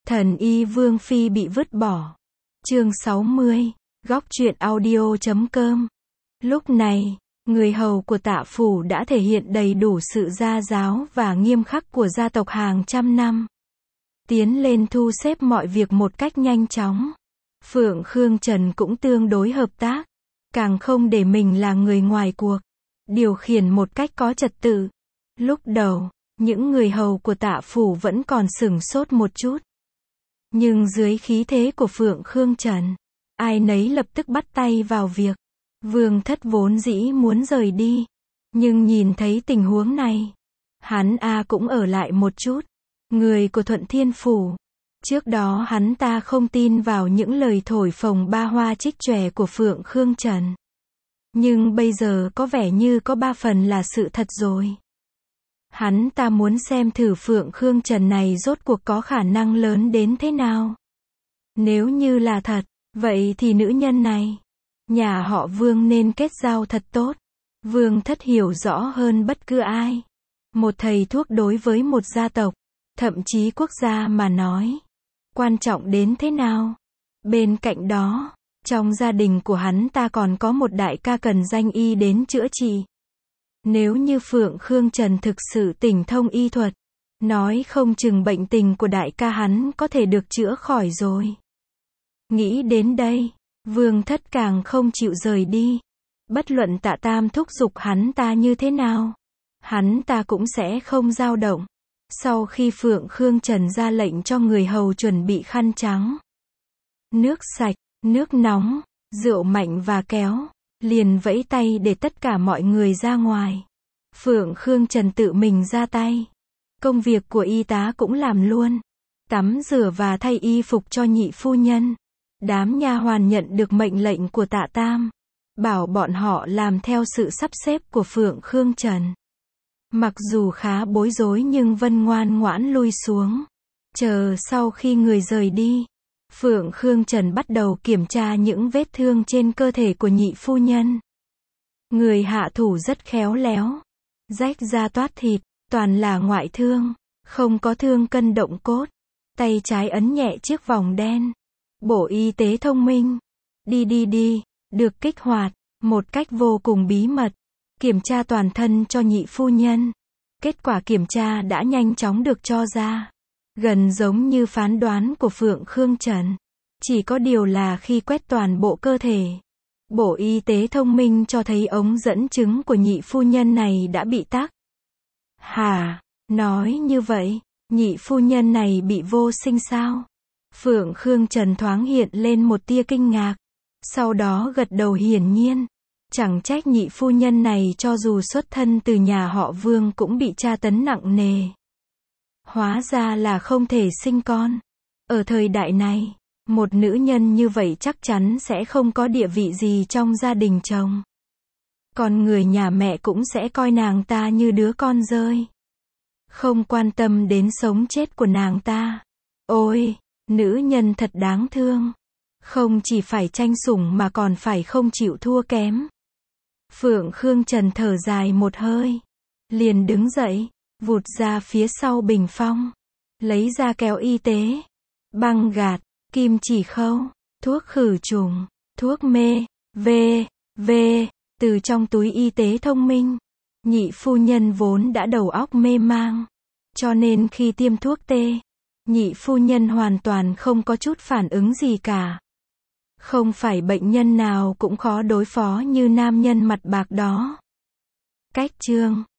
Thần y Vương Phi bị vứt bỏ. Chương 60, góc truyện audio.com. Lúc này, người hầu của Tạ Phủ đã thể hiện đầy đủ sự gia giáo và nghiêm khắc của gia tộc hàng trăm năm. Tiến lên thu xếp mọi việc một cách nhanh chóng. Phượng Khương Trần cũng tương đối hợp tác, càng không để mình là người ngoài cuộc, điều khiển một cách có trật tự. Lúc đầu, những người hầu của Tạ Phủ vẫn còn sửng sốt một chút. Nhưng dưới khí thế của Phượng Khương Trần, ai nấy lập tức bắt tay vào việc. Vương Thất vốn dĩ muốn rời đi, nhưng nhìn thấy tình huống này, hắn cũng ở lại một chút. Người của Thuận Thiên Phủ, trước đó hắn ta không tin vào những lời thổi phồng ba hoa trích chòe của Phượng Khương Trần. Nhưng bây giờ có vẻ như có 3 phần là sự thật rồi. Hắn ta muốn xem thử Phượng Khương Trần này rốt cuộc có khả năng lớn đến thế nào. Nếu như là thật, vậy thì nữ nhân này, nhà họ Vương nên kết giao thật tốt. Vương Thất hiểu rõ hơn bất cứ ai. Một thầy thuốc đối với một gia tộc, thậm chí quốc gia mà nói, quan trọng đến thế nào. Bên cạnh đó, trong gia đình của hắn ta còn có một đại ca cần danh y đến chữa trị. Nếu như Phượng Khương Trần thực sự tinh thông y thuật, nói không chừng bệnh tình của đại ca hắn có thể được chữa khỏi rồi. Nghĩ đến đây, Vương Thất càng không chịu rời đi. Bất luận Tạ Tam thúc giục hắn ta như thế nào, hắn ta cũng sẽ không dao động. Sau khi Phượng Khương Trần ra lệnh cho người hầu chuẩn bị khăn trắng, nước sạch, nước nóng, rượu mạnh và kéo, liền vẫy tay để tất cả mọi người ra ngoài. Phượng Khương Trần tự mình ra tay. Công việc của y tá cũng làm luôn. Tắm rửa và thay y phục cho nhị phu nhân. Đám nha hoàn nhận được mệnh lệnh của Tạ Tam, bảo bọn họ làm theo sự sắp xếp của Phượng Khương Trần. Mặc dù khá bối rối nhưng Vân ngoan ngoãn lui xuống. Chờ sau khi người rời đi, Phượng Khương Trần bắt đầu kiểm tra những vết thương trên cơ thể của nhị phu nhân. Người hạ thủ rất khéo léo, rách da toát thịt, toàn là ngoại thương, không có thương cân động cốt. Tay trái ấn nhẹ chiếc vòng đen. Bộ y tế thông minh, đi, được kích hoạt, một cách vô cùng bí mật, kiểm tra toàn thân cho nhị phu nhân. Kết quả kiểm tra đã nhanh chóng được cho ra, gần giống như phán đoán của Phượng Khương Trần. Chỉ có điều là khi quét toàn bộ cơ thể, bộ y tế thông minh cho thấy ống dẫn chứng của nhị phu nhân này đã bị tắc. Hả? Nói như vậy, nhị phu nhân này bị vô sinh sao? Phượng Khương Trần thoáng hiện lên một tia kinh ngạc, sau đó gật đầu hiển nhiên. Chẳng trách nhị phu nhân này cho dù xuất thân từ nhà họ Vương cũng bị tra tấn nặng nề. Hóa ra là không thể sinh con. Ở thời đại này, một nữ nhân như vậy chắc chắn sẽ không có địa vị gì trong gia đình chồng. Còn người nhà mẹ cũng sẽ coi nàng ta như đứa con rơi, không quan tâm đến sống chết của nàng ta. Ôi, nữ nhân thật đáng thương. Không chỉ phải tranh sủng mà còn phải không chịu thua kém. Phượng Khương Trần thở dài một hơi, liền đứng dậy, vụt ra phía sau bình phong, lấy ra kéo y tế, băng gạt, kim chỉ khâu, thuốc khử trùng, thuốc mê, v. Từ trong túi y tế thông minh. Nhị phu nhân vốn đã đầu óc mê mang, cho nên khi tiêm thuốc tê, nhị phu nhân hoàn toàn không có chút phản ứng gì cả. Không phải bệnh nhân nào cũng khó đối phó như nam nhân mặt bạc đó. Cách chương